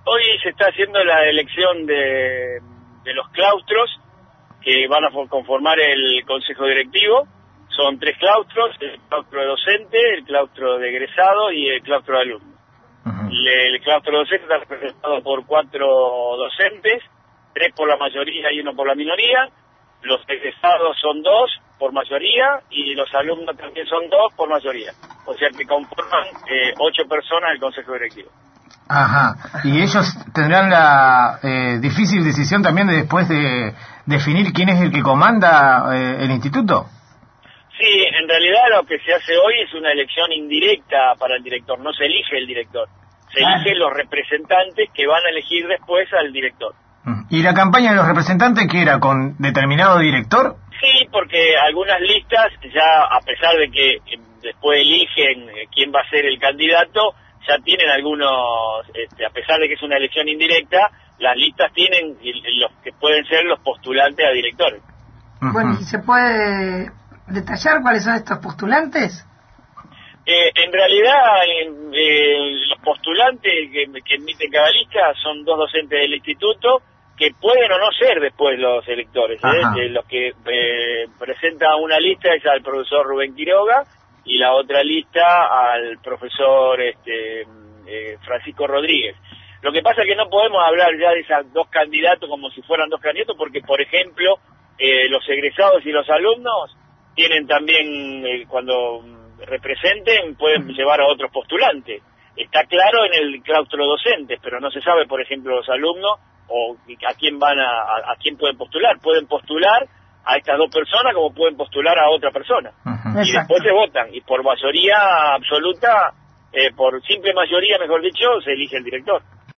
Hoy se está haciendo la elección de los claustros que van a conformar el consejo directivo. Son 3 claustros: el claustro de docente, el claustro de egresado y el claustro de alumno. El claustro docente está representado por 4 docentes, 3 por la mayoría y 1 por la minoría. Los egresados son 2 por mayoría y los alumnos también son 2 por mayoría. O sea que conforman 8 personas el consejo directivo. Ajá. Y ellos tendrán la difícil decisión también de después de definir quién es el que comanda el instituto. Sí, en realidad lo que se hace hoy es una elección indirecta para el director, no se elige el director, se eligen los representantes que van a elegir después al director. ¿Y la campaña de los representantes qué era, con determinado director? Sí, porque algunas listas ya, a pesar de que después eligen quién va a ser el candidato, ya tienen algunos, a pesar de que es una elección indirecta, las listas tienen los que pueden ser los postulantes a directores. Bueno, ¿y se puede detallar cuáles son estos postulantes? En realidad, los postulantes que emiten cada lista son 2 docentes del instituto que pueden o no ser después los electores. Los que presenta una lista es al profesor Rubén Quiroga y la otra lista al profesor Francisco Rodríguez. Lo que pasa es que no podemos hablar ya de esos 2 candidatos como si fueran 2 candidatos porque, por ejemplo, los egresados y los alumnos tienen también, cuando representen, pueden llevar a otros postulantes. Está claro en el claustro docente, pero no se sabe, por ejemplo, los alumnos o a quién a quién pueden postular. Pueden postular a estas 2 personas como pueden postular a otra persona. Y después se votan, y por mayoría absoluta, por simple mayoría, mejor dicho, se elige el director.